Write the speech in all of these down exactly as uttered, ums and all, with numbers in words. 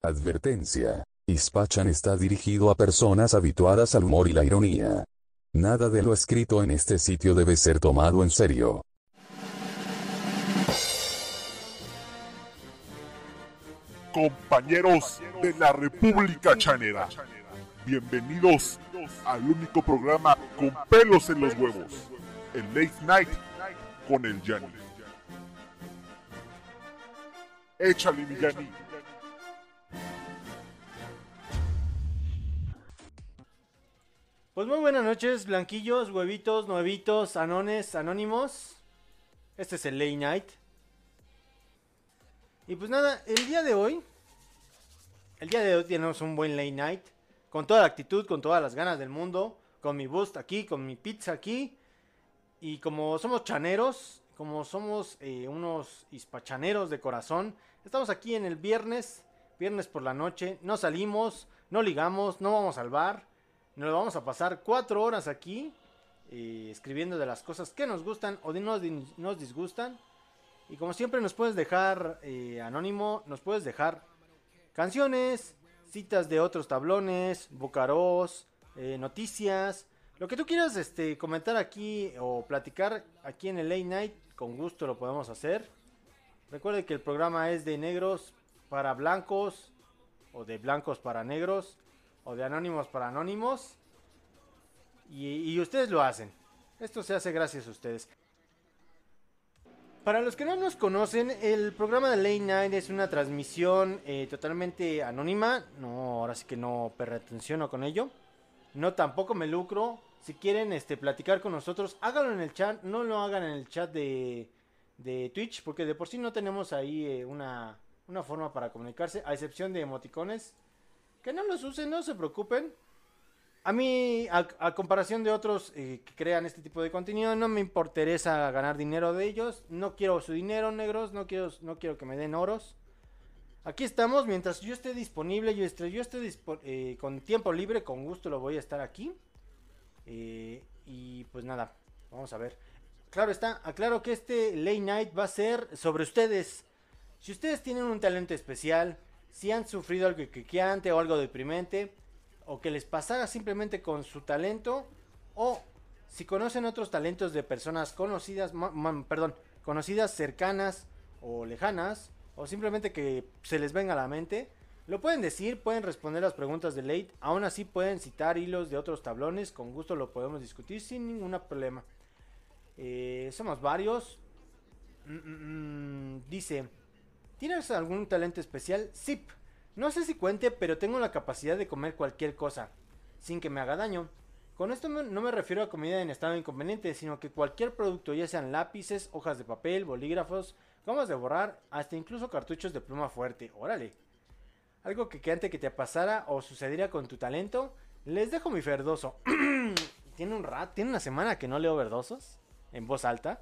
Advertencia. Ispachan está dirigido a personas habituadas al humor y la ironía. Nada de lo escrito en este sitio debe ser tomado en serio. Compañeros de la República Chanera, bienvenidos al único programa con pelos en los huevos, el Late Night con el Yanni. Échale, mi Yanni. Pues muy buenas noches, blanquillos, huevitos, nuevitos, anones, anónimos. Este es el Late Night. Y pues nada, el día de hoy, el día de hoy tenemos un buen Late Night. Con toda la actitud, con todas las ganas del mundo. Con mi boost aquí, con mi pizza aquí. Y como somos chaneros, como somos eh, unos hispachaneros de corazón, estamos aquí en el viernes, viernes por la noche. No salimos, no ligamos, no vamos al bar. Nos lo vamos a pasar cuatro horas aquí, eh, escribiendo de las cosas que nos gustan o de nos, nos disgustan. Y como siempre nos puedes dejar, eh, anónimo, nos puedes dejar canciones, citas de otros tablones, bucaros, eh, noticias. Lo que tú quieras este, comentar aquí o platicar aquí en el Late Night, con gusto lo podemos hacer. Recuerde que el programa es de negros para blancos, o de blancos para negros, o de anónimos para anónimos. Y, y ustedes lo hacen. Esto se hace gracias a ustedes. Para los que no nos conocen, el programa de Late Night es una transmisión eh, totalmente anónima. No, ahora sí que no pretensiono con ello. No, tampoco me lucro. Si quieren este, platicar con nosotros, háganlo en el chat. No lo hagan en el chat de, de Twitch, porque de por sí no tenemos ahí eh, una, una forma para comunicarse, a excepción de emoticones. Que no los usen, no se preocupen. A mí, a, a comparación de otros eh, que crean este tipo de contenido, no me interesa ganar dinero de ellos. No quiero su dinero, negros. No quiero, no quiero que me den oros. Aquí estamos, mientras yo esté disponible, yo esté, yo esté dispo, eh, con tiempo libre, con gusto lo voy a estar aquí. Eh, y pues nada, vamos a ver. Claro está, aclaro que este Late Night va a ser sobre ustedes. Si ustedes tienen un talento especial, si han sufrido algo quiqueante o algo deprimente, o que les pasara simplemente con su talento, o si conocen otros talentos de personas conocidas, perdón, conocidas, cercanas o lejanas, o simplemente que se les venga a la mente, lo pueden decir, pueden responder las preguntas de Late, aún así pueden citar hilos de otros tablones, con gusto lo podemos discutir sin ningún problema. Eh, somos varios. Mm, mm, mm, dice... ¿Tienes algún talento especial? Sí. No sé si cuente, pero tengo la capacidad de comer cualquier cosa, sin que me haga daño. Con esto no me refiero a comida en estado inconveniente, sino que cualquier producto, ya sean lápices, hojas de papel, bolígrafos, gomas de borrar, hasta incluso cartuchos de pluma fuerte. Órale. Algo que, que antes que te pasara o sucediera con tu talento, les dejo mi verdoso. Tiene un rat, tiene una semana que no leo verdosos en voz alta.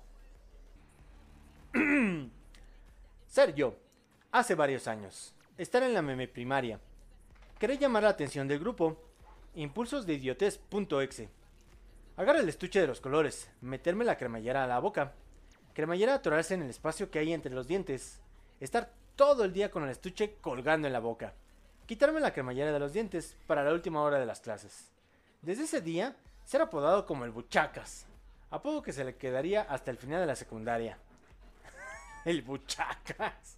Ser yo. Hace varios años. Estar en la meme primaria. Querer llamar la atención del grupo. Impulsos de idiotez.exe. Agarra el estuche de los colores. Meterme la cremallera a la boca. Cremallera atorarse en el espacio que hay entre los dientes. Estar todo el día con el estuche colgando en la boca. Quitarme la cremallera de los dientes para la última hora de las clases. Desde ese día, ser apodado como el Buchacas. Apodo que se le quedaría hasta el final de la secundaria. El Buchacas.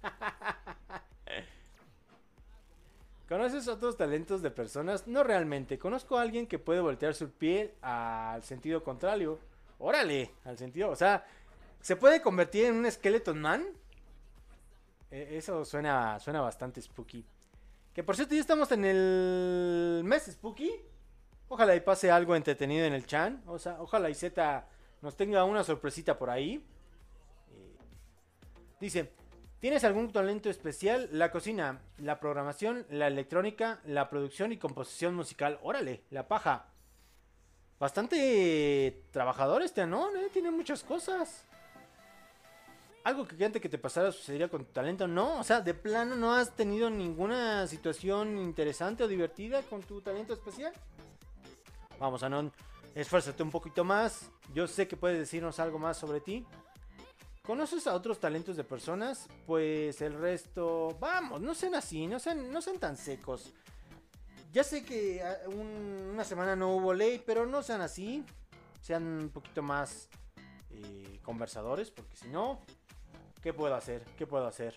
¿Conoces otros talentos de personas? No realmente. Conozco a alguien que puede voltear su piel al sentido contrario. Órale, al sentido, o sea, ¿se puede convertir en un Skeleton Man? Eh, eso suena, suena bastante spooky. Que por cierto, ya estamos en el mes spooky. Ojalá y pase algo entretenido en el chan. O sea, ojalá y Z nos tenga una sorpresita por ahí. Eh, dice... ¿Tienes algún talento especial? La cocina, la programación, la electrónica, la producción y composición musical. Órale, la paja. Bastante trabajador este Anón, ¿eh? Tiene muchas cosas. Algo que antes que te pasara sucedería con tu talento, no. O sea, de plano no has tenido ninguna situación interesante o divertida con tu talento especial. Vamos, Anón, esfuérzate un poquito más. Yo sé que puedes decirnos algo más sobre ti. ¿Conoces a otros talentos de personas? Pues el resto... Vamos, no sean así, no sean, no sean tan secos. Ya sé que un, una semana no hubo ley, pero no sean así. Sean un poquito más eh, conversadores, porque si no... ¿Qué puedo hacer? ¿Qué puedo hacer?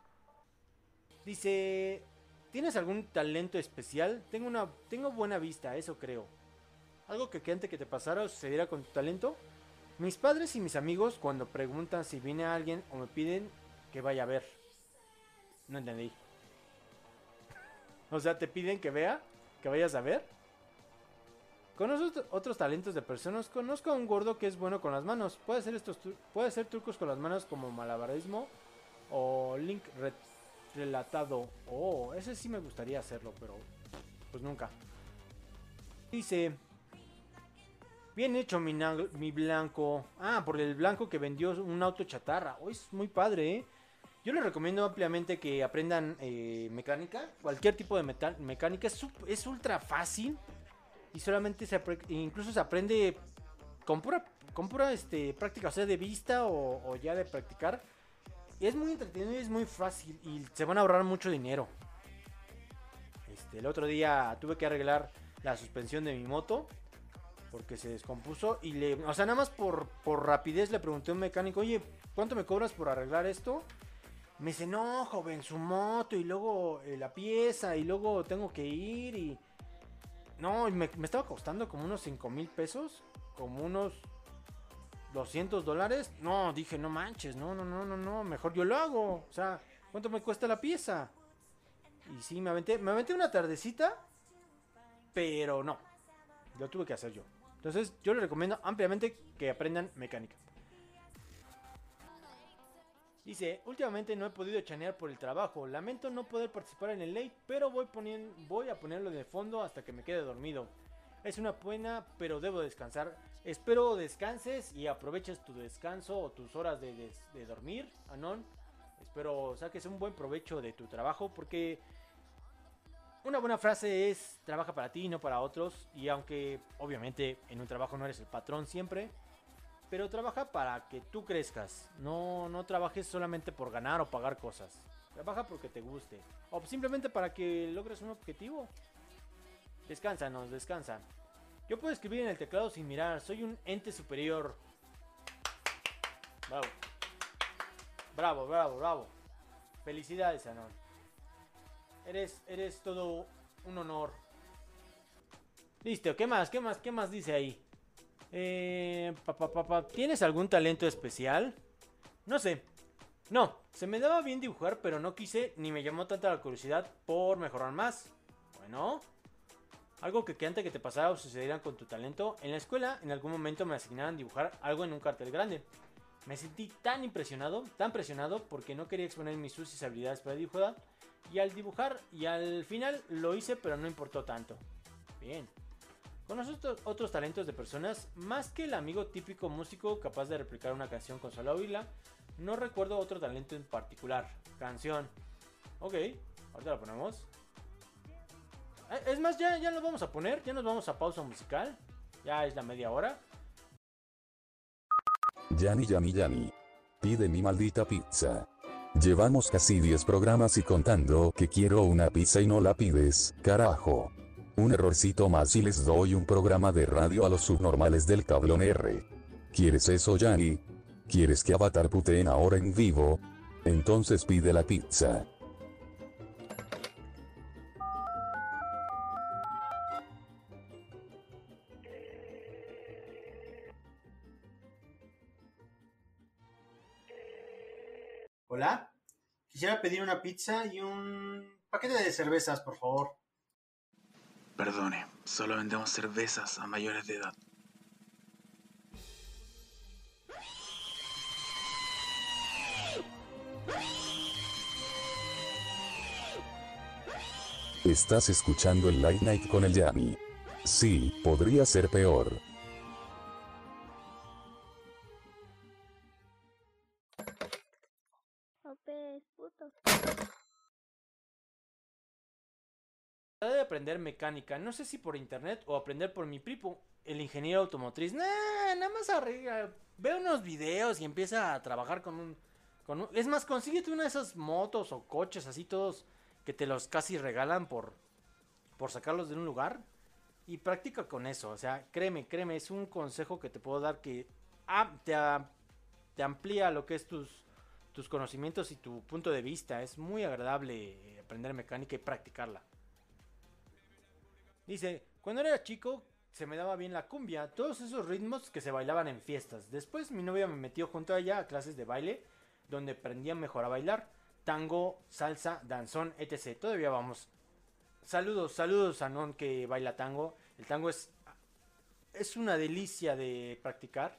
Dice... ¿Tienes algún talento especial? Tengo una tengo buena vista, eso creo. ¿Algo que, que antes que te pasara o sucediera con tu talento? Mis padres y mis amigos cuando preguntan si viene alguien o me piden que vaya a ver. No entendí. O sea, te piden que vea, que vayas a ver. ¿Conoces otros talentos de personas? Conozco a un gordo que es bueno con las manos. Puede hacer estos puede hacer trucos con las manos como malabarismo o Link Red relatado. Oh, ese sí me gustaría hacerlo, pero pues nunca. Dice, bien hecho mi, mi blanco. Ah, por el blanco que vendió un auto chatarra. Oh, es muy padre, ¿eh? Yo les recomiendo ampliamente que aprendan eh, mecánica. Cualquier tipo de metal, mecánica. Es, es ultra fácil. Y solamente se incluso se aprende con pura, con pura este, práctica. O sea, de vista o, o ya de practicar. Y es muy entretenido y es muy fácil. Y se van a ahorrar mucho dinero. Este, el otro día tuve que arreglar la suspensión de mi moto. Porque se descompuso y le... O sea, nada más por, por rapidez le pregunté a un mecánico, oye, ¿cuánto me cobras por arreglar esto? Me dice, no, joven, su moto y luego eh, la pieza y luego tengo que ir y... No, me, me estaba costando como unos cinco mil pesos, como unos doscientos dólares. No, dije, no manches, no, no, no, no, no, mejor yo lo hago. O sea, ¿cuánto me cuesta la pieza? Y sí, me aventé, me aventé una tardecita, pero no, lo tuve que hacer yo. Entonces yo les recomiendo ampliamente que aprendan mecánica. Dice, últimamente no he podido chanear por el trabajo. Lamento no poder participar en el late, pero voy, poniendo, voy a ponerlo de fondo hasta que me quede dormido. Es una pena, pero debo descansar. Espero descanses y aproveches tu descanso o tus horas de, de, de dormir, Anon. Espero saques un buen provecho de tu trabajo porque... Una buena frase es, trabaja para ti, no para otros. Y aunque obviamente en un trabajo no eres el patrón siempre, pero trabaja para que tú crezcas. No, no trabajes solamente por ganar o pagar cosas. Trabaja porque te guste. O simplemente para que logres un objetivo. Descánsanos, descansa. Yo puedo escribir en el teclado sin mirar. Soy un ente superior. Bravo. Bravo, bravo, bravo. Felicidades, Anon. Eres, eres todo un honor. Listo, ¿qué más? ¿Qué más? ¿Qué más dice ahí? Eh, pa, pa, pa, pa. ¿Tienes algún talento especial? No sé. No, se me daba bien dibujar, pero no quise ni me llamó tanta la curiosidad por mejorar más. Bueno, algo que, que antes que te pasara o sucediera con tu talento. En la escuela, en algún momento me asignaron dibujar algo en un cartel grande. Me sentí tan impresionado, tan presionado, porque no quería exponer mis sucias habilidades para dibujar. Y al dibujar, y al final lo hice, pero no importó tanto. Bien. ¿Conoces otros talentos de personas? Más que el amigo típico músico capaz de replicar una canción con solo oírla, no recuerdo otro talento en particular. Canción. Ok, ahorita la ponemos. Es más, ya, ya lo vamos a poner. Ya nos vamos a pausa musical. Ya es la media hora. Yani, Yani, Yani. Pide mi maldita pizza. Llevamos casi diez programas y contando que quiero una pizza y no la pides, carajo. Un errorcito más y les doy un programa de radio a los subnormales del tablón R. ¿Quieres eso, Yani? ¿Quieres que Avatar puteen ahora en vivo? Entonces pide la pizza. Hola, quisiera pedir una pizza y un paquete de cervezas, por favor. Perdone, solo vendemos cervezas a mayores de edad. Estás escuchando el Late Night con el Yani. Sí, podría ser peor. Ope, es puto. de aprender mecánica, no sé si por internet o aprender por mi primo, el ingeniero automotriz. Nah, nada más arregla, ve unos videos y empieza a trabajar con un, con un... Es más, consíguete una de esas motos o coches así todos que te los casi regalan por, por sacarlos de un lugar. Y practica con eso, o sea, créeme, créeme, es un consejo que te puedo dar que ah, te, ah, te amplía lo que es tus, tus conocimientos y tu punto de vista. Es muy agradable aprender mecánica y practicarla. Dice, cuando era chico se me daba bien la cumbia, todos esos ritmos que se bailaban en fiestas. Después mi novia me metió junto a ella a clases de baile, donde aprendía mejor a bailar. Tango, salsa, danzón, etcétera. Todavía vamos. Saludos, saludos a Non que baila tango. El tango es, es una delicia de practicar.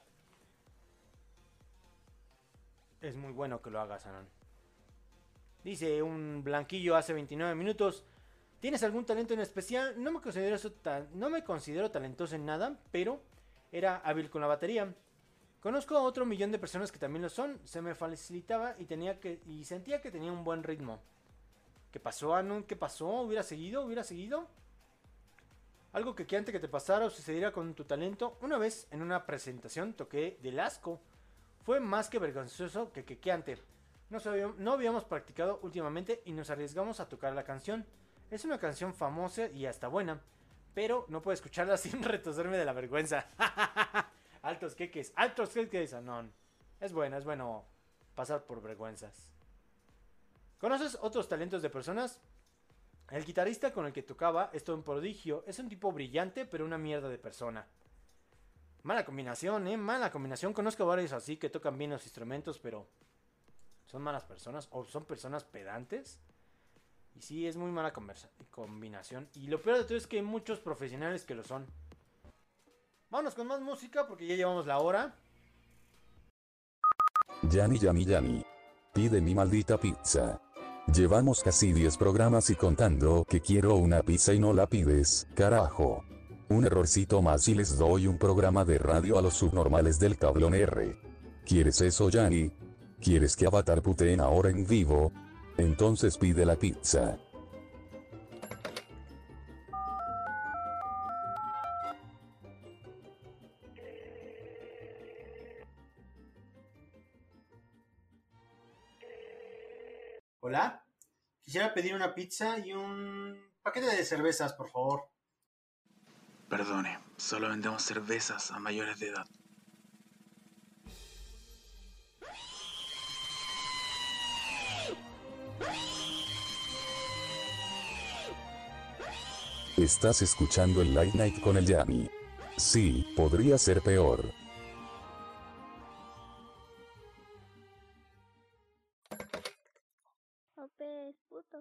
Es muy bueno que lo hagas, Anon. Dice un blanquillo hace veintinueve minutos. ¿Tienes algún talento en especial? No me considero, eso ta- no me considero talentoso en nada, pero era hábil con la batería. Conozco a otro millón de personas que también lo son. Se me facilitaba y, tenía que, y sentía que tenía un buen ritmo. ¿Qué pasó, Anon? ¿Qué pasó? ¿Hubiera seguido? ¿Hubiera seguido? Algo que, que antes que te pasara o sucediera con tu talento. Una vez en una presentación toqué del asco. Fue más que vergonzoso que quequeante. No, sabíamos, no habíamos practicado últimamente y nos arriesgamos a tocar la canción. Es una canción famosa y hasta buena, pero no puedo escucharla sin retosarme de la vergüenza. Altos queques, altos queques, Anon. Es bueno, es bueno pasar por vergüenzas. ¿Conoces otros talentos de personas? El guitarrista con el que tocaba es todo un prodigio. Es un tipo brillante, pero una mierda de persona. Mala combinación, eh, mala combinación. Conozco varios así que tocan bien los instrumentos, pero son malas personas o son personas pedantes. Y sí, es muy mala conversa- combinación. Y lo peor de todo es que hay muchos profesionales que lo son. Vámonos con más música porque ya llevamos la hora. Yani, Yani, Yani. Pide mi maldita pizza. Llevamos casi diez programas y contando que quiero una pizza y no la pides, carajo. Un errorcito más y les doy un programa de radio a los subnormales del cablón R. ¿Quieres eso, Yani? ¿Quieres que Avatar puteen ahora en vivo? Entonces pide la pizza. Hola. Quisiera pedir una pizza y un paquete de cervezas, por favor. Perdone, solo vendemos cervezas a mayores de edad. Estás escuchando el Late Night con el Yani. Sí, podría ser peor. Ope, es puto.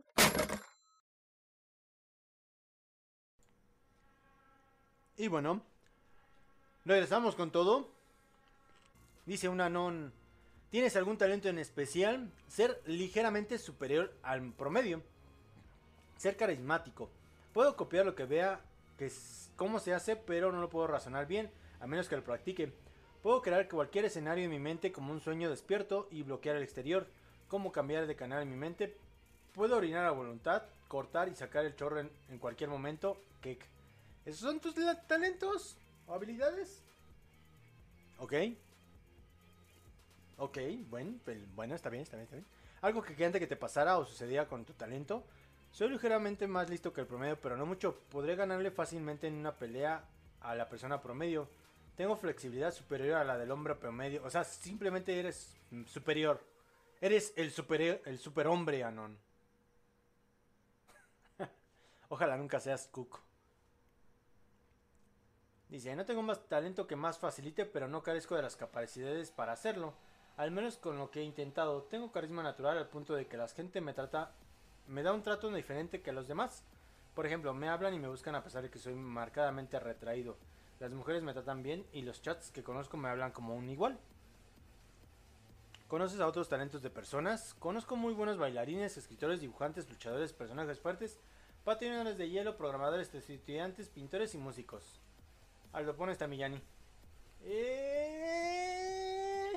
Y bueno, regresamos con todo. Dice un Anon, ¿tienes algún talento en especial? Ser ligeramente superior al promedio. Ser carismático. Puedo copiar lo que vea, que es cómo se hace, pero no lo puedo razonar bien, a menos que lo practique. Puedo crear cualquier escenario en mi mente como un sueño despierto y bloquear el exterior. Cómo cambiar de canal en mi mente. Puedo orinar a voluntad, cortar y sacar el chorro en, en cualquier momento. ¿Qué? ¿Esos son tus la- talentos o habilidades? Ok. Ok, bueno, pues, bueno, está bien, está bien, está bien. Algo que antes que te pasara o sucediera con tu talento. Soy ligeramente más listo que el promedio, pero no mucho. Podré ganarle fácilmente en una pelea a la persona promedio. Tengo flexibilidad superior a la del hombre promedio. O sea, simplemente eres mm, superior. Eres el super, el superhombre, Anon. Ojalá nunca seas Cook. Dice, no tengo más talento que más facilite, pero no carezco de las capacidades para hacerlo. Al menos con lo que he intentado. Tengo carisma natural al punto de que la gente me trata... Me da un trato diferente que a los demás. Por ejemplo, me hablan y me buscan a pesar de que soy marcadamente retraído. Las mujeres me tratan bien y los chats que conozco me hablan como un igual. ¿Conoces a otros talentos de personas? Conozco muy buenos bailarines, escritores, dibujantes, luchadores, personajes fuertes, patinadores de hielo, programadores, estudiantes, pintores y músicos. Aldo, pone esta Millani. Eh...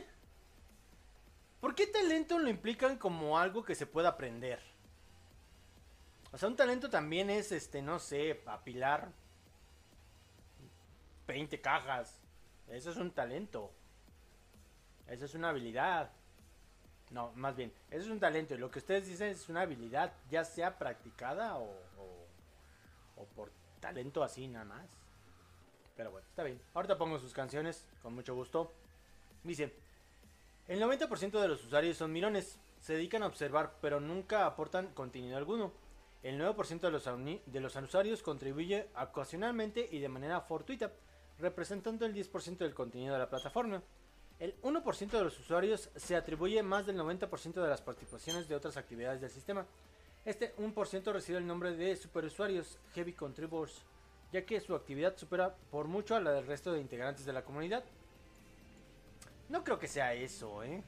¿Por qué talento lo implican como algo que se puede aprender? O sea, un talento también es, este, no sé, apilar veinte cajas. Eso es un talento. Eso es una habilidad. No, más bien, eso es un talento. Y lo que ustedes dicen es una habilidad, ya sea practicada o, o, o por talento así nada más. Pero bueno, está bien. Ahorita pongo sus canciones, con mucho gusto. Dice, el noventa por ciento de los usuarios son mirones. Se dedican a observar, pero nunca aportan contenido alguno. El nueve por ciento de los, de los usuarios contribuye ocasionalmente y de manera fortuita, representando el diez por ciento del contenido de la plataforma. El uno por ciento de los usuarios se atribuye más del noventa por ciento de las participaciones de otras actividades del sistema. Este uno por ciento recibe el nombre de superusuarios, Heavy Contributors, ya que su actividad supera por mucho a la del resto de integrantes de la comunidad. No creo que sea eso, ¿eh?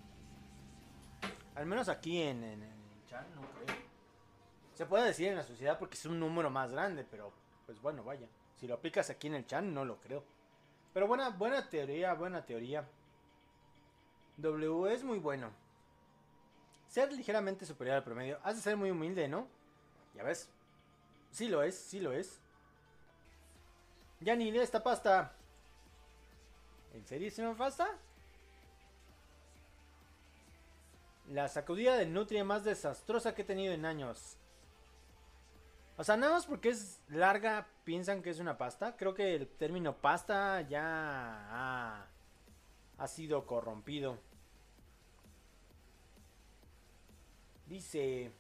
Al menos aquí en, en, en el chat no creo. Se puede decir en la sociedad porque es un número más grande, pero pues bueno, vaya. Si lo aplicas aquí en el chat no lo creo. Pero buena, buena teoría, buena teoría. W es muy bueno. Ser ligeramente superior al promedio. Has de ser muy humilde, ¿no? Ya ves. Sí lo es, sí lo es. Ya ni lee esta pasta. ¿En serio es una pasta? La sacudida de nutria más desastrosa que he tenido en años. O sea, nada más porque es larga piensan que es una pasta. Creo que el término pasta ya ha, ha sido corrompido. Dice...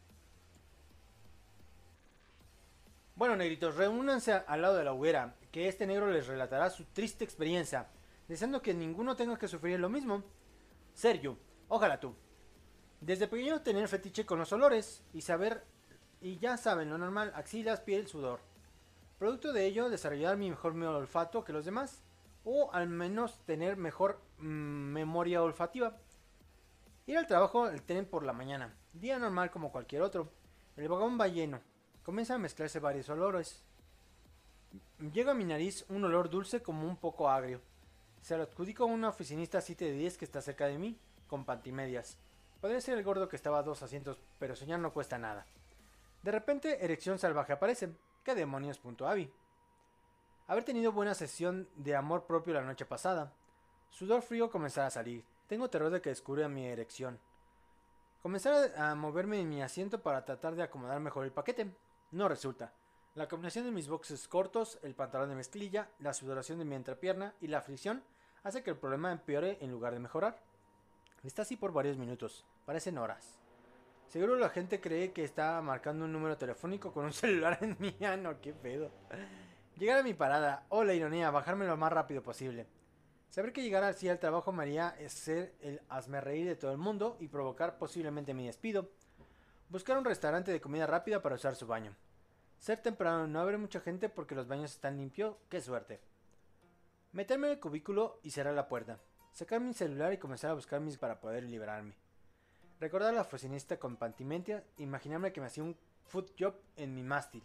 Bueno, negritos, reúnanse al lado de la hoguera, que este negro les relatará su triste experiencia, deseando que ninguno tenga que sufrir lo mismo. Sergio, ojalá tú. Desde pequeño tener fetiche con los olores y saber, y ya saben lo normal, axilas, piel, sudor. Producto de ello, desarrollar mi mejor olfato que los demás, o al menos tener mejor mmm, memoria olfativa. Ir al trabajo el tren por la mañana, día normal como cualquier otro. El vagón va lleno, comienzan a mezclarse varios olores. Llega a mi nariz un olor dulce como un poco agrio. Se lo adjudico a una oficinista siete de diez que está cerca de mí, con pantimedias. Podría ser el gordo que estaba a dos asientos, pero soñar no cuesta nada. De repente, erección salvaje aparece. ¿Qué demonios? Punto Abby. Haber tenido buena sesión de amor propio la noche pasada. Sudor frío comenzar a salir. Tengo terror de que descubra mi erección. Comenzar a moverme en mi asiento para tratar de acomodar mejor el paquete. No resulta. La combinación de mis boxes cortos, el pantalón de mezclilla, la sudoración de mi entrepierna y la fricción hace que el problema empeore en lugar de mejorar. Está así por varios minutos. Parecen horas. Seguro la gente cree que está marcando un número telefónico con un celular en mi mano. ¿Qué pedo? Llegar a mi parada. Oh, la ironía. Bajarme lo más rápido posible. Saber que llegar así al trabajo me haría ser el hazmerreír de todo el mundo y provocar posiblemente mi despido. Buscar un restaurante de comida rápida para usar su baño. Ser temprano, no haber mucha gente porque los baños están limpios. ¡Qué suerte! Meterme en el cubículo y cerrar la puerta. Sacar mi celular y comenzar a buscar mis para poder liberarme. Recordar a la oficinista con pantimentia, imaginarme que me hacía un foot job en mi mástil.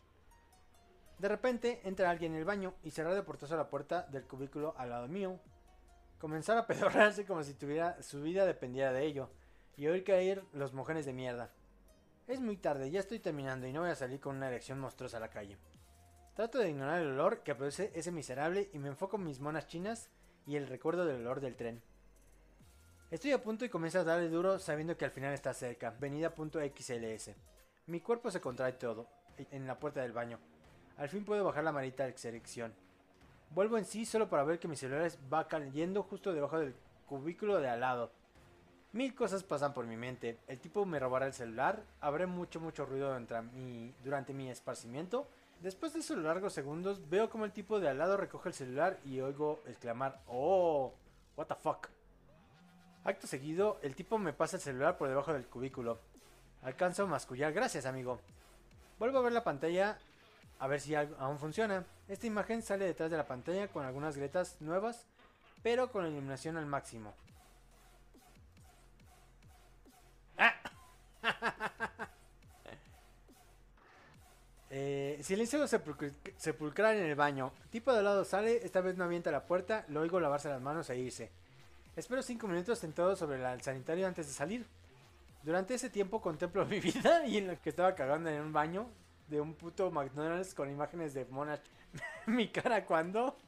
De repente entra alguien en el baño y cerrar de portazo la puerta del cubículo al lado mío. Comenzar a pedorrarse como si tuviera su vida dependiera de ello y oír caer los mojones de mierda. Es muy tarde, ya estoy terminando y no voy a salir con una erección monstruosa a la calle. Trato de ignorar el olor que produce ese miserable y me enfoco en mis monas chinas y el recuerdo del olor del tren. Estoy a punto y comienzo a darle duro sabiendo que al final está cerca, venida.xls. Mi cuerpo se contrae todo, en la puerta del baño. Al fin puedo bajar la manita de erección. Vuelvo en sí solo para ver que mi celular va cayendo justo debajo del cubículo de al lado. Mil cosas pasan por mi mente. El tipo me robará el celular, habré mucho mucho ruido durante mi, durante mi esparcimiento. Después de esos largos segundos veo como el tipo de al lado recoge el celular y oigo exclamar "Oh, what the fuck". Acto seguido, el tipo me pasa el celular por debajo del cubículo. Alcanzo a mascullar, gracias amigo. Vuelvo a ver la pantalla a ver si aún funciona. Esta imagen sale detrás de la pantalla con algunas grietas nuevas, pero con la iluminación al máximo. ¡Ah! eh, silencio sepulcr sepulcral en el baño. El tipo de al lado sale, esta vez no avienta la puerta, lo oigo lavarse las manos e irse. Espero cinco minutos sentado sobre el sanitario antes de salir. Durante ese tiempo contemplo mi vida y en lo que estaba cagando en un baño de un puto McDonald's con imágenes de monas. Mi cara cuando...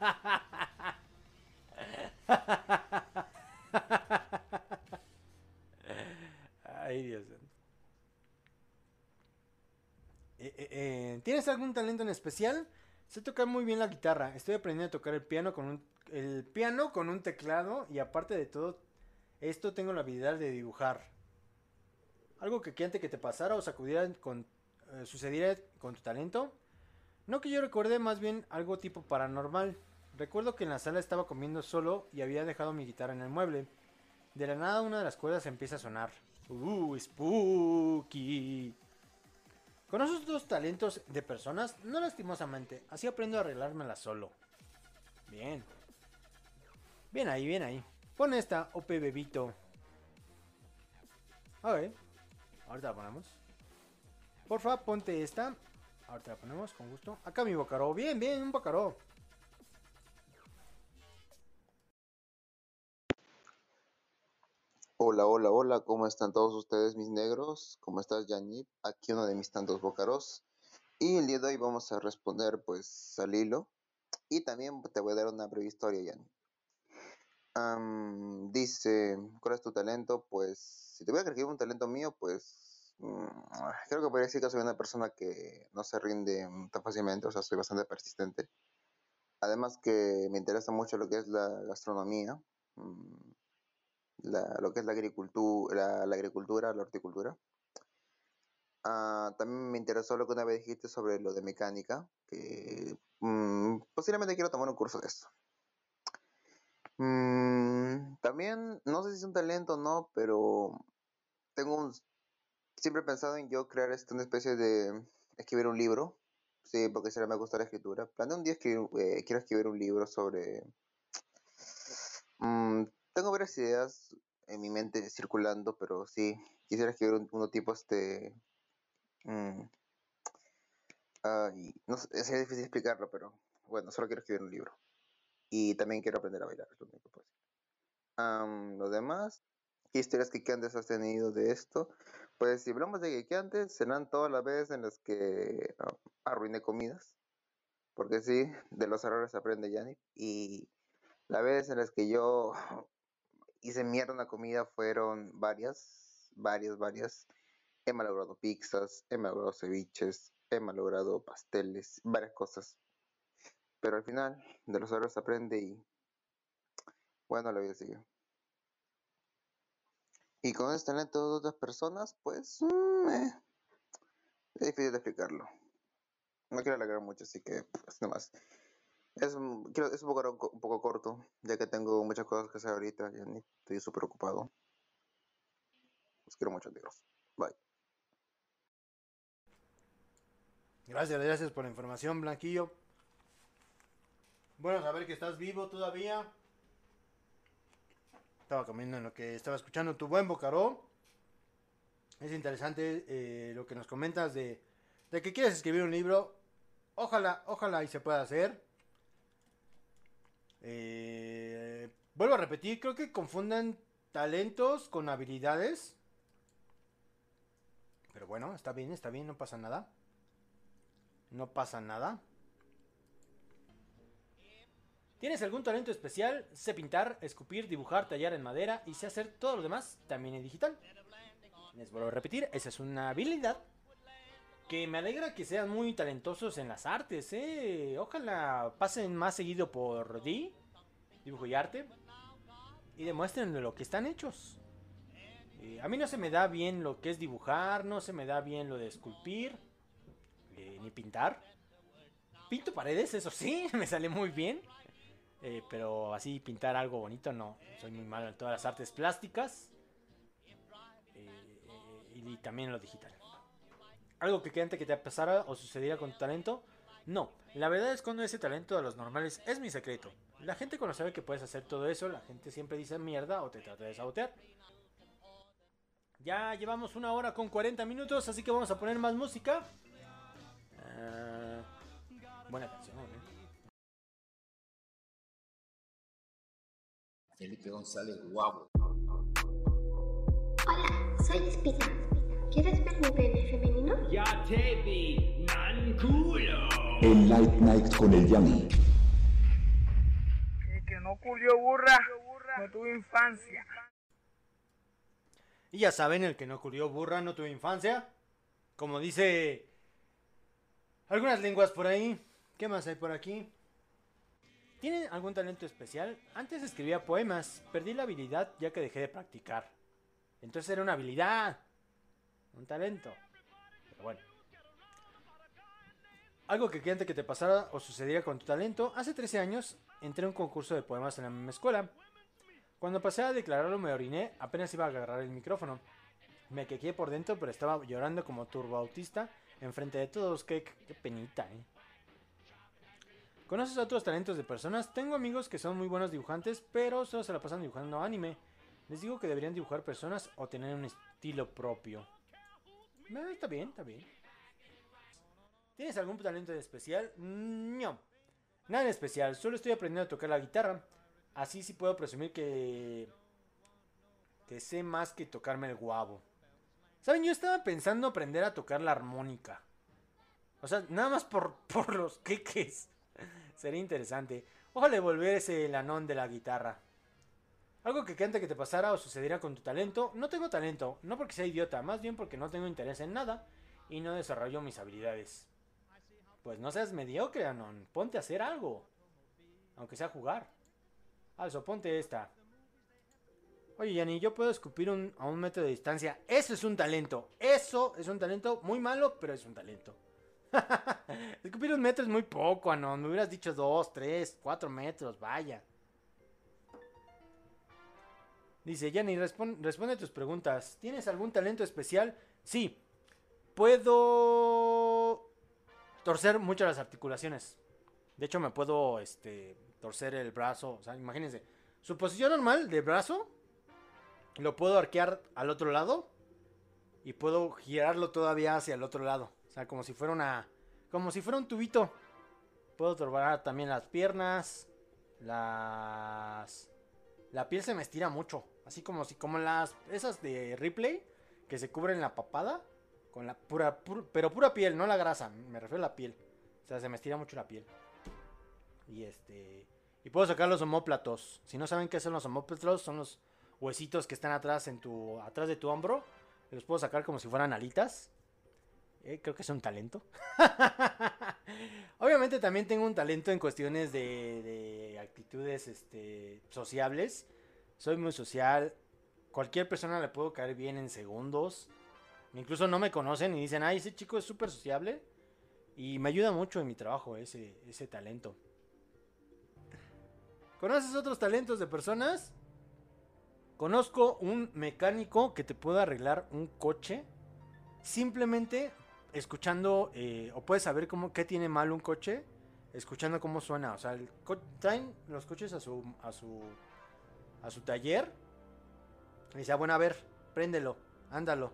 Ay, Dios mío. Eh, eh, eh, ¿Tienes algún talento en especial? Sé tocar muy bien la guitarra. Estoy aprendiendo a tocar el piano con un, el piano con un teclado. Y aparte de todo esto, tengo la habilidad de dibujar. Algo que antes que te pasara o sacudiera con, eh, sucediera con tu talento. No que yo recuerde, más bien algo tipo paranormal. Recuerdo que en la sala estaba comiendo solo y había dejado mi guitarra en el mueble. De la nada una de las cuerdas empieza a sonar. Uh, spooky. Con esos dos talentos de personas, no lastimosamente, así aprendo a arreglármela solo. Bien. Bien ahí, bien ahí. Pon esta, O P bebito. Ok. Ahorita la ponemos. Porfa, ponte esta. Ahorita la ponemos, con gusto. Acá mi bocaró. Bien, bien, un bocaró. Hola, hola, hola, ¿cómo están todos ustedes, mis negros? ¿Cómo estás, Yanip? Aquí uno de mis tantos bocaros. Y el día de hoy vamos a responder, pues, al hilo. Y también te voy a dar una breve historia, Yanip. Um, dice, ¿cuál es tu talento? Pues, si te voy a escribir un talento mío, pues, um, creo que podría decir que soy una persona que no se rinde tan fácilmente, o sea, soy bastante persistente. Además que me interesa mucho lo que es la gastronomía. Um, La, lo que es la agricultura, la, la agricultura, la horticultura. Uh, también me interesó lo que una vez dijiste sobre lo de mecánica, que um, posiblemente quiero tomar un curso de eso. Um, también, no sé si es un talento o no, pero tengo un, siempre he pensado en yo crear esta, una especie de escribir un libro, sí, porque siempre me gusta la escritura. Planeo un día escribir, eh, quiero escribir un libro sobre... Um, tengo varias ideas en mi mente circulando, pero sí, quisiera escribir un, uno tipo este... Mm, uh, y no sé, es difícil explicarlo, pero bueno, solo quiero escribir un libro. Y también quiero aprender a bailar, es lo único que puedo decir. Um, lo demás, ¿qué historias geekantes has tenido de esto? Pues si hablamos de geekantes, serán todas las veces en las que uh, arruiné comidas. Porque sí, de los errores se aprende, Yanni. Y las veces en las que yo hice mierda una comida fueron varias, varias, varias. He malogrado pizzas, he malogrado ceviches, he malogrado pasteles, varias cosas. Pero al final, de los errores se aprende y bueno, la vida sigue. Y con este talento de otras personas, pues, mmm, eh, es difícil de explicarlo. No quiero alargar mucho, así que, pues, nada más. Es, un- quiero- es un, poco, un poco corto, ya que tengo muchas cosas que hacer ahorita, ya ni estoy súper ocupado. Los quiero mucho, amigos. Bye. Gracias, gracias por la información, Blanquillo. Bueno, saber que estás vivo todavía. Estaba comiendo en lo que estaba escuchando tu buen bocaró. Es interesante eh, lo que nos comentas de, de que quieres escribir un libro. Ojalá, ojalá y se pueda hacer. Eh, vuelvo a repetir, creo que confunden talentos con habilidades. Pero bueno, está bien, está bien, no pasa nada. No pasa nada. ¿Tienes algún talento especial? Sé pintar, escupir, dibujar, tallar en madera y sé hacer todo lo demás también en digital. Les vuelvo a repetir, esa es una habilidad que me alegra que sean muy talentosos en las artes, ¿eh? Ojalá pasen más seguido por D, dibujo y arte, y demuestren de lo que están hechos. Eh, a mí no se me da bien lo que es dibujar, no se me da bien lo de esculpir, eh, ni pintar. Pinto paredes, eso sí, me sale muy bien. Eh, pero así pintar algo bonito no. Soy muy malo en todas las artes plásticas. Eh, y, y también en lo digital. ¿Algo que antes que te pasara o sucediera con tu talento? No. La verdad es que cuando ese talento de los normales es mi secreto. La gente cuando sabe que puedes hacer todo eso, la gente siempre dice mierda o te trata de sabotear. Ya llevamos una hora con cuarenta minutos, así que vamos a poner más música. Uh, buena canción, ¿eh? Felipe González, guapo. Hola, soy Espiga. ¿Quieres ver mi pene femenino? Ya te vi, man culo. El Late Night con el Yami. El que no culió burra, no tuvo infancia. Y ya saben, el que no culió burra no tuvo infancia. Como dice algunas lenguas por ahí. ¿Qué más hay por aquí? ¿Tienen algún talento especial? Antes escribía poemas. Perdí la habilidad ya que dejé de practicar. Entonces era una habilidad. Un talento. Pero bueno. Algo que antes que te pasara o sucediera con tu talento. Hace trece años entré a un concurso de poemas en la misma escuela. Cuando pasé a declararlo me oriné. Apenas iba a agarrar el micrófono. Me quequé por dentro, pero estaba llorando como turboautista enfrente de todos. Qué, qué penita, eh. ¿Conoces otros talentos de personas? Tengo amigos que son muy buenos dibujantes, pero solo se la pasan dibujando anime. Les digo que deberían dibujar personas o tener un estilo propio. Eh, está bien, está bien. ¿Tienes algún talento en especial? No. Nada en especial, solo estoy aprendiendo a tocar la guitarra. Así sí puedo presumir que... que sé más que tocarme el guavo. ¿Saben? Yo estaba pensando aprender a tocar la armónica. O sea, nada más por, por los queques. Sería interesante. Ojalá volver ese lanón de la guitarra. Algo que cante que te pasara o sucediera con tu talento. No tengo talento, no porque sea idiota, más bien porque no tengo interés en nada y no desarrollo mis habilidades. Pues no seas mediocre, Anon. Ponte a hacer algo. Aunque sea jugar. Also, ponte esta. Oye, Yanni, yo puedo escupir un, a un metro de distancia. Eso es un talento. Eso es un talento muy malo, pero es un talento. Escupir un metro es muy poco, Anon. Me hubieras dicho dos, tres, cuatro metros, vaya. Dice, Yanni, respon- responde tus preguntas. ¿Tienes algún talento especial? Sí. Puedo torcer mucho las articulaciones. De hecho, me puedo este, torcer el brazo. O sea, imagínense. Su posición normal de brazo lo puedo arquear al otro lado. Y puedo girarlo todavía hacia el otro lado. O sea, como si fuera una... como si fuera un tubito. Puedo torcer también las piernas. Las... La piel se me estira mucho. Así como si como las... esas de Ripley. Que se cubren la papada. Con la pura... pura pero pura piel, no la grasa. Me refiero a la piel. O sea, se me estira mucho la piel. Y este... Y puedo sacar los omóplatos. Si no saben qué son los omóplatos, son los huesitos que están atrás en tu... atrás de tu hombro. Los puedo sacar como si fueran alitas. Eh, creo que es un talento. Obviamente también tengo un talento en cuestiones de, de actitudes este, sociables. Soy muy social. Cualquier persona le puedo caer bien en segundos. Incluso no me conocen y dicen, ay, ese chico es súper sociable. Y me ayuda mucho en mi trabajo ese, ese talento. ¿Conoces otros talentos de personas? Conozco un mecánico que te puede arreglar un coche simplemente escuchando, eh, o puedes saber cómo, qué tiene mal un coche, escuchando cómo suena. O sea, el co- traen los coches a su, a su, a su taller. Y dice, ah, bueno, a ver, préndelo, ándalo.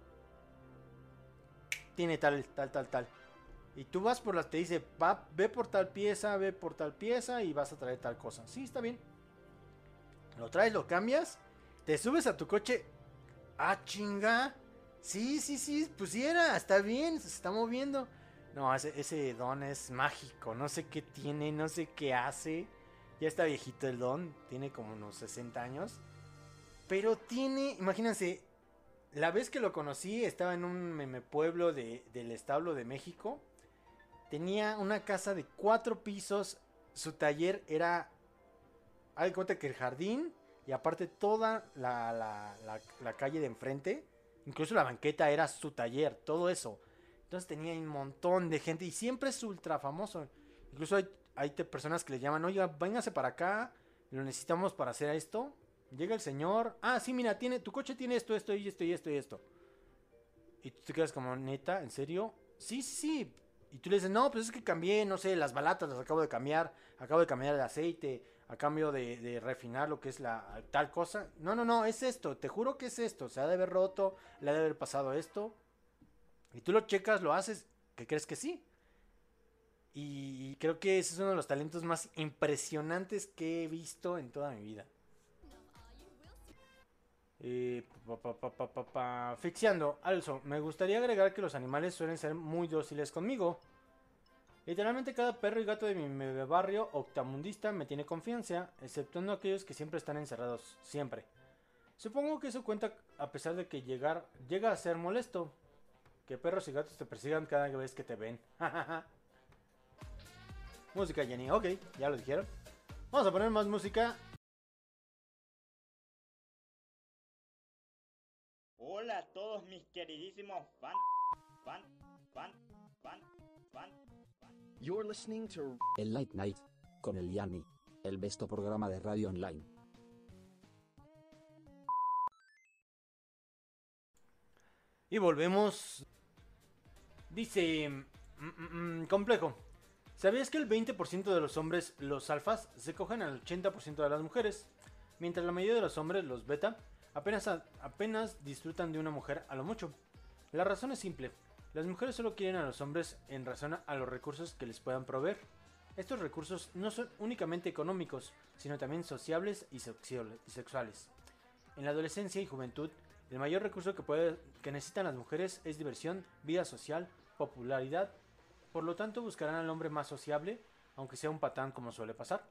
Tiene tal, tal, tal, tal. Y tú vas por las, te dice, va, ve por tal pieza, ve por tal pieza y vas a traer tal cosa. Sí, está bien. Lo traes, lo cambias. Te subes a tu coche. Ah, chinga. Sí, sí, sí, pusiera, está bien, se está moviendo. No, ese, ese don es mágico. No sé qué tiene, no sé qué hace. Ya está viejito el don. Tiene como unos sesenta años. Pero tiene, imagínense, la vez que lo conocí estaba en un meme pueblo de, del establo de México. Tenía una casa de cuatro pisos. Su taller era... Haz de cuenta que el jardín... Y aparte toda la, la, la, la calle de enfrente, incluso la banqueta era su taller, todo eso. Entonces tenía un montón de gente y siempre es ultra famoso. Incluso hay, hay te- personas que le llaman, oiga, véngase para acá, lo necesitamos para hacer esto. Llega el señor, ah, sí, mira, tiene, tu coche tiene esto, esto y esto y esto y esto. Y tú te quedas como, neta, ¿en serio? Sí, sí, sí. Y tú le dices, no, pues es que cambié, no sé, las balatas las acabo de cambiar, acabo de cambiar el aceite, a cambio de, de refinar lo que es la tal cosa. No, no, no, es esto, te juro que es esto, se ha de haber roto, le ha de haber pasado esto. Y tú lo checas, lo haces, que crees que sí. Y creo que ese es uno de los talentos más impresionantes que he visto en toda mi vida. Eh, pa, pa, pa, pa, pa, pa. Fixiando, also, me gustaría agregar que los animales suelen ser muy dóciles conmigo. Literalmente cada perro y gato de mi mi barrio octamundista me tiene confianza, exceptuando aquellos que siempre están encerrados, siempre. Supongo que eso cuenta a pesar de que llegar llega a ser molesto. Que perros y gatos te persigan cada vez que te ven. Música, Jenny. Ok, ya lo dijeron. Vamos a poner más música. Hola a todos mis queridísimos fan, fan, fan, fan, fan, fan. You're listening to El Late Night con el Yanni, el besto programa de radio online. Y volvemos. Dice... Mm, mm, complejo. ¿Sabías que el veinte por ciento de los hombres, los alfas, se cogen al ochenta por ciento de las mujeres? Mientras la mayoría de los hombres, los beta, apenas, a, apenas disfrutan de una mujer a lo mucho. La razón es simple. Las mujeres solo quieren a los hombres en razón a los recursos que les puedan proveer. Estos recursos no son únicamente económicos, sino también sociables y sexuales. En la adolescencia y juventud, el mayor recurso que, puede, que necesitan las mujeres es diversión, vida social, popularidad. Por lo tanto, buscarán al hombre más sociable, aunque sea un patán como suele pasar.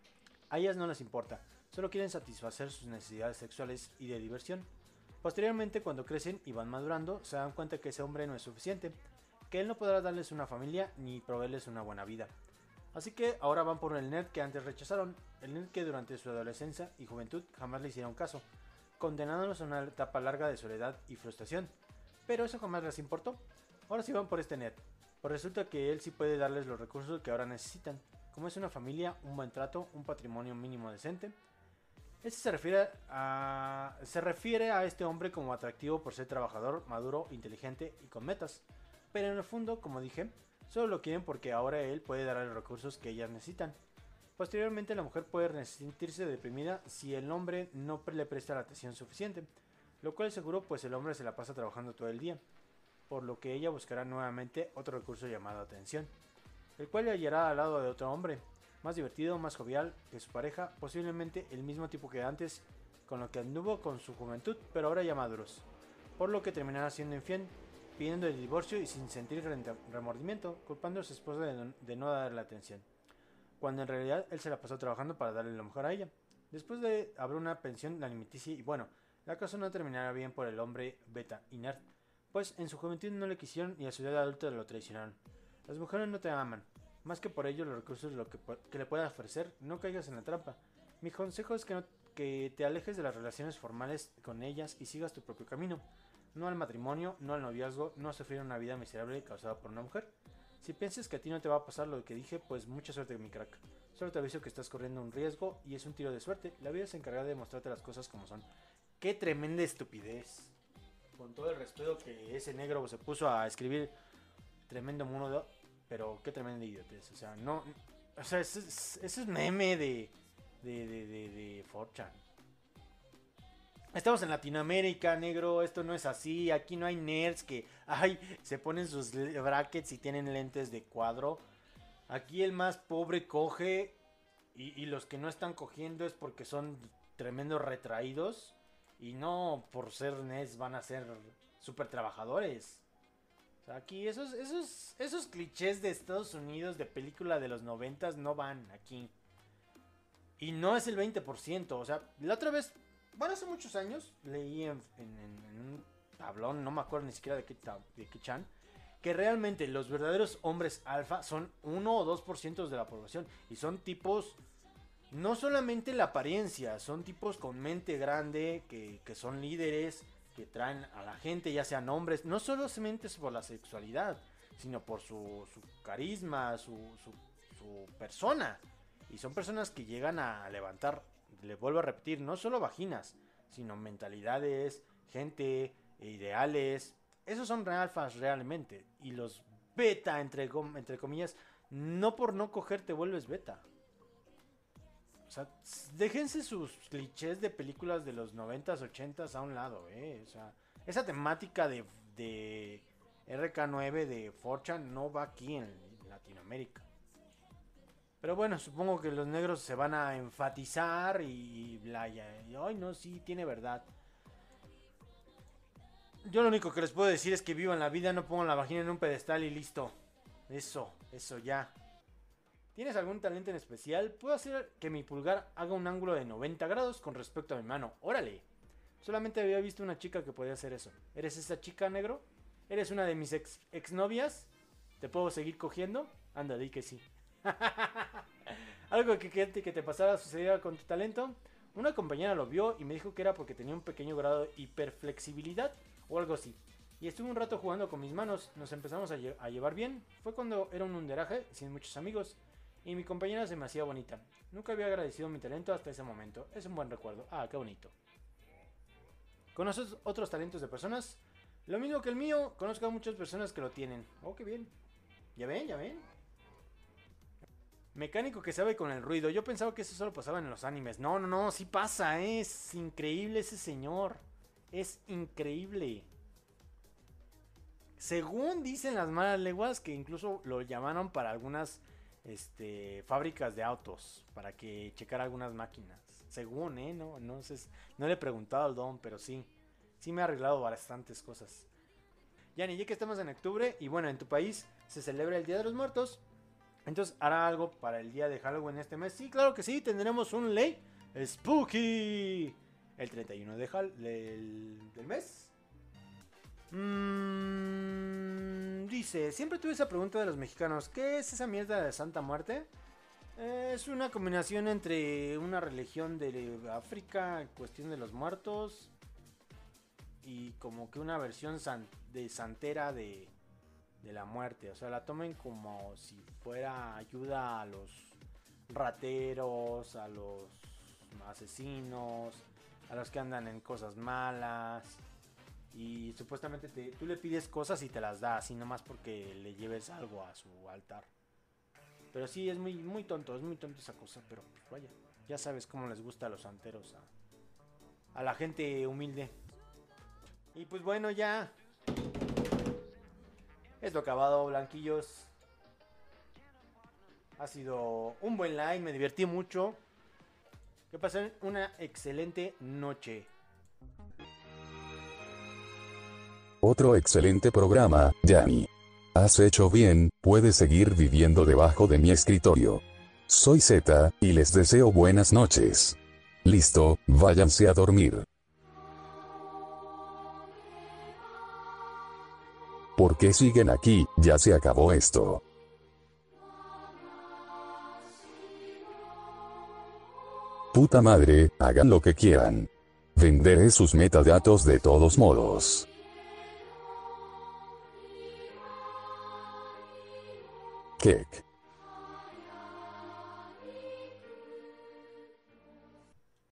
A ellas no les importa, solo quieren satisfacer sus necesidades sexuales y de diversión. Posteriormente, cuando crecen y van madurando, se dan cuenta que ese hombre no es suficiente, que él no podrá darles una familia ni proveerles una buena vida. Así que ahora van por el nerd que antes rechazaron, el nerd que durante su adolescencia y juventud jamás le hicieron caso, condenándolos a una etapa larga de soledad y frustración. Pero eso jamás les importó. Ahora sí van por este nerd. Pues resulta que él sí puede darles los recursos que ahora necesitan, como es una familia, un buen trato, un patrimonio mínimo decente. Este se refiere a, se refiere a este hombre como atractivo por ser trabajador, maduro, inteligente y con metas. Pero en el fondo, como dije, solo lo quieren porque ahora él puede dar los recursos que ellas necesitan. Posteriormente la mujer puede sentirse deprimida si el hombre no le presta la atención suficiente, lo cual es seguro pues el hombre se la pasa trabajando todo el día, por lo que ella buscará nuevamente otro recurso llamado atención, el cual le hallará al lado de otro hombre, más divertido, más jovial que su pareja, posiblemente el mismo tipo que antes, con lo que anduvo con su juventud, pero ahora ya maduros, por lo que terminará siendo infiel, pidiendo el divorcio y sin sentir remordimiento, culpando a su esposa de, de no darle atención, cuando en realidad él se la pasó trabajando para darle lo mejor a ella. Después de haber una pensión alimenticia y bueno, la cosa no terminará bien por el hombre beta y nerd, pues en su juventud no le quisieron y a su edad adulta lo traicionaron. Las mujeres no te aman, más que por ello los recursos lo que, que le puedas ofrecer, no caigas en la trampa. Mi consejo es que, no, que te alejes de las relaciones formales con ellas y sigas tu propio camino. No al matrimonio, no al noviazgo, no a sufrir una vida miserable causada por una mujer. Si piensas que a ti no te va a pasar lo que dije, pues mucha suerte, mi crack. Solo te aviso que estás corriendo un riesgo y es un tiro de suerte. La vida se encarga de mostrarte las cosas como son. ¡Qué tremenda estupidez! Con todo el respeto que ese negro se puso a escribir, tremendo mundo, pero qué tremenda idiotez. O sea, no... O sea, ese es, ese es meme de... De... De... De... de cuatro chan. Estamos en Latinoamérica, negro, esto no es así, aquí no hay nerds que, ay, se ponen sus brackets y tienen lentes de cuadro. Aquí el más pobre coge y, y los que no están cogiendo es porque son tremendos retraídos y no por ser nerds van a ser super trabajadores. O sea, aquí esos, esos, esos clichés de Estados Unidos de película de los noventas no van aquí. Y no es el veinte por ciento, o sea, la otra vez... Bueno, hace muchos años leí en, en, en un tablón, no me acuerdo ni siquiera de qué, de qué chan, que realmente los verdaderos hombres alfa son uno o dos por ciento de la población. Y son tipos, no solamente la apariencia, son tipos con mente grande, que, que son líderes, que traen a la gente, ya sean hombres, no solamente por la sexualidad, sino por su, su carisma, su, su, su persona. Y son personas que llegan a levantar... Le vuelvo a repetir, no solo vaginas, sino mentalidades, gente, ideales. Esos son alfas realmente. Y los beta, entre, entre comillas, no por no coger te vuelves beta. O sea, déjense sus clichés de películas de los noventas, ochentas a un lado, eh. O sea, esa temática de, de R K nueve de cuatro chan no va aquí en Latinoamérica. Pero bueno, supongo que los negros se van a enfatizar y bla, y, ay no, sí, tiene verdad. Yo lo único que les puedo decir es que vivan la vida, no pongan la vagina en un pedestal y listo. Eso, eso ya. ¿Tienes algún talento en especial? Puedo hacer que mi pulgar haga un ángulo de noventa grados con respecto a mi mano. ¡Órale! Solamente había visto una chica que podía hacer eso. ¿Eres esa chica, negro? ¿Eres una de mis ex exnovias? ¿Te puedo seguir cogiendo? Anda, di que sí. Algo que, que, que te pasara sucediera con tu talento. Una compañera lo vio y me dijo que era porque tenía un pequeño grado de hiperflexibilidad o algo así. Y estuve un rato jugando con mis manos, nos empezamos a, lle a llevar bien. Fue cuando era un underaje, sin muchos amigos, y mi compañera se me hacía bonita. Nunca había agradecido mi talento hasta ese momento. Es un buen recuerdo. Ah, qué bonito. ¿Conoces otros talentos de personas? Lo mismo que el mío, conozco a muchas personas que lo tienen. Oh, qué bien. ¿Ya ven? ¿Ya ven? Mecánico que sabe con el ruido. Yo pensaba que eso solo pasaba en los animes. No, no, no, sí pasa, ¿eh? Es increíble ese señor. Es increíble. Según dicen las malas lenguas, que incluso lo llamaron para algunas este, fábricas de autos, para que checara algunas máquinas. Según, ¿eh? No, no, sé, no le he preguntado al don, pero sí. Sí me ha arreglado bastantes cosas. Yani, ya que estamos en octubre, y bueno, en tu país se celebra el Día de los Muertos, entonces, ¿hará algo para el día de Halloween este mes? Sí, claro que sí, tendremos un ley Spooky el treinta y uno de Hall del, del mes. Mm, dice, siempre tuve esa pregunta de los mexicanos, ¿qué es esa mierda de Santa Muerte? Eh, es una combinación entre una religión de África, cuestión de los muertos, y como que una versión san, de santera de... de la muerte, o sea, la tomen como si fuera ayuda a los rateros, a los asesinos, a los que andan en cosas malas, y supuestamente te, tú le pides cosas y te las da, así nomás porque le lleves algo a su altar. Pero sí, es muy, muy tonto, es muy tonto esa cosa, pero pues vaya, ya sabes cómo les gusta a los santeros, a, a la gente humilde. Y pues bueno, ya... Esto acabado, blanquillos. Ha sido un buen live, me divertí mucho. Que pasen una excelente noche. Otro excelente programa, Yani. Has hecho bien, puedes seguir viviendo debajo de mi escritorio. Soy Z, y les deseo buenas noches. Listo, váyanse a dormir. ¿Por qué siguen aquí? Ya se acabó esto. Puta madre, hagan lo que quieran. Venderé sus metadatos de todos modos. Kek.